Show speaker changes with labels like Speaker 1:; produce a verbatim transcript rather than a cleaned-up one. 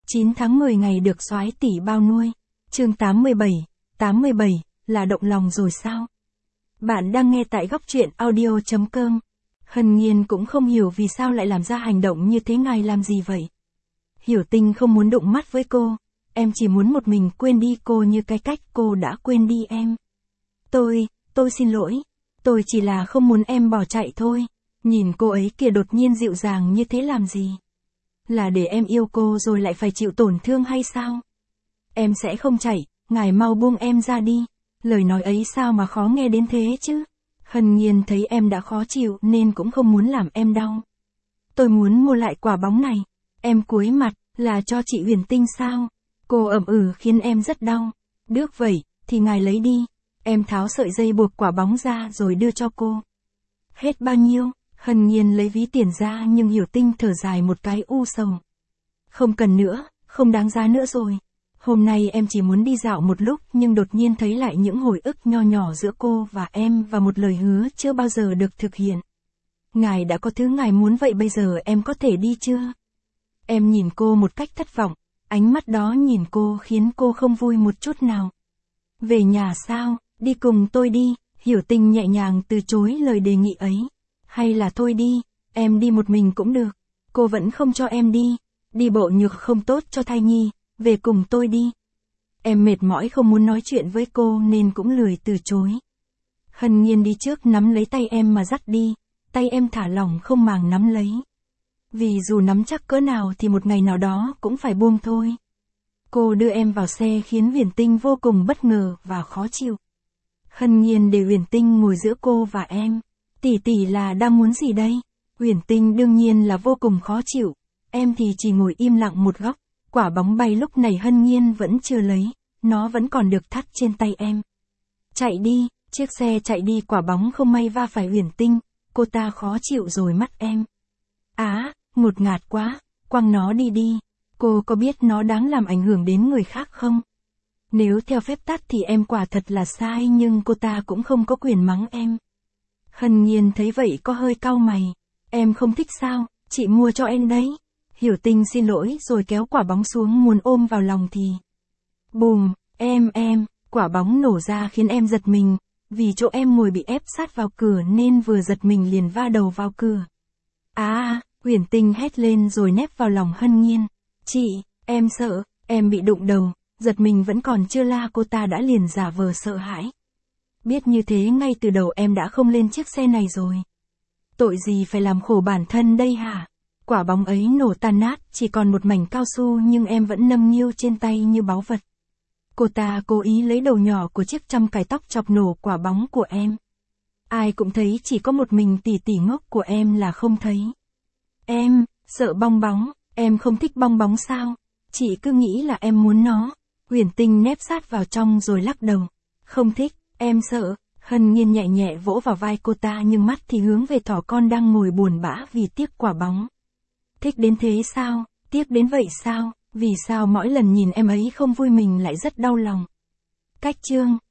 Speaker 1: chín tháng mười ngày được soái tỷ bao nuôi. Chương tám mươi bảy, tám mươi bảy, là động lòng rồi sao? Bạn đang nghe tại góc truyện audio chấm com. Hân Nhiên cũng không hiểu vì sao lại làm ra hành động như thế, ngài làm gì vậy? Hiểu Tinh không muốn đụng mắt với cô. Em chỉ muốn một mình quên đi cô như cái cách cô đã quên đi em. Tôi, tôi xin lỗi. Tôi chỉ là không muốn em bỏ chạy thôi. Nhìn cô ấy kìa, đột nhiên dịu dàng như thế làm gì? Là để em yêu cô rồi lại phải chịu tổn thương hay sao? Em sẽ không chạy, ngài mau buông em ra đi. Lời nói ấy sao mà khó nghe đến thế chứ? Hân Nhiên thấy em đã khó chịu nên cũng không muốn làm em đau. Tôi muốn mua lại quả bóng này. Em cúi mặt, là cho chị Huyền Tinh sao? Cô ậm ừ khiến em rất đau. Được vậy, thì ngài lấy đi. Em tháo sợi dây buộc quả bóng ra rồi đưa cho cô. Hết bao nhiêu? Hân Nhiên lấy ví tiền ra nhưng Hiểu Tinh thở dài một cái u sầu. Không cần nữa, không đáng giá nữa rồi. Hôm nay em chỉ muốn đi dạo một lúc nhưng đột nhiên thấy lại những hồi ức nho nhỏ giữa cô và em và một lời hứa chưa bao giờ được thực hiện. Ngài đã có thứ ngài muốn, vậy bây giờ em có thể đi chưa? Em nhìn cô một cách thất vọng, ánh mắt đó nhìn cô khiến cô không vui một chút nào. Về nhà sao, đi cùng tôi đi. Hiểu Tinh nhẹ nhàng từ chối lời đề nghị ấy. Hay là thôi đi, em đi một mình cũng được. Cô vẫn không cho em đi. Đi bộ nhược không tốt cho thai nhi, về cùng tôi đi. Em mệt mỏi không muốn nói chuyện với cô nên cũng lười từ chối. Hân Nhiên đi trước nắm lấy tay em mà dắt đi. Tay em thả lỏng không màng nắm lấy. Vì dù nắm chắc cỡ nào thì một ngày nào đó cũng phải buông thôi. Cô đưa em vào xe khiến Huyền Tinh vô cùng bất ngờ và khó chịu. Hân Nhiên để Huyền Tinh ngồi giữa cô và em. Tỷ tỷ là đang muốn gì đây? Huyền Tinh đương nhiên là vô cùng khó chịu. Em thì chỉ ngồi im lặng một góc. Quả bóng bay lúc này Hân Nhiên vẫn chưa lấy. Nó vẫn còn được thắt trên tay em. Chạy đi, chiếc xe chạy đi, quả bóng không may va phải Huyền Tinh. Cô ta khó chịu rồi mắt em. Á, ngột ngạt quá, quăng nó đi đi. Cô có biết nó đáng làm ảnh hưởng đến người khác không? Nếu theo phép tắc thì em quả thật là sai, nhưng cô ta cũng không có quyền mắng em. Hân Nhiên thấy vậy có hơi cau mày. Em không thích sao, chị mua cho em đấy. Hiểu Tinh xin lỗi rồi kéo quả bóng xuống muốn ôm vào lòng thì... Bùm, em em, quả bóng nổ ra khiến em giật mình. Vì chỗ em ngồi bị ép sát vào cửa nên vừa giật mình liền va đầu vào cửa. À, Huyền Tinh hét lên rồi nép vào lòng Hân Nhiên. Chị, em sợ, em bị đụng đầu. Giật mình vẫn còn chưa la cô ta đã liền giả vờ sợ hãi. Biết như thế ngay từ đầu em đã không lên chiếc xe này rồi. Tội gì phải làm khổ bản thân đây hả? Quả bóng ấy nổ tan nát, chỉ còn một mảnh cao su nhưng em vẫn nâng niu trên tay như báu vật. Cô ta cố ý lấy đầu nhỏ của chiếc châm cài tóc chọc nổ quả bóng của em. Ai cũng thấy, chỉ có một mình tỷ tỷ ngốc của em là không thấy. Em, sợ bong bóng, em không thích bong bóng sao? Chị cứ nghĩ là em muốn nó. Huyền Tinh nép sát vào trong rồi lắc đầu. Không thích, em sợ. Hân Nhiên nhẹ nhẹ vỗ vào vai cô ta nhưng mắt thì hướng về thỏ con đang ngồi buồn bã vì tiếc quả bóng. Thích đến thế sao? Tiếc đến vậy sao? Vì sao mỗi lần nhìn em ấy không vui mình lại rất đau lòng? Cách chương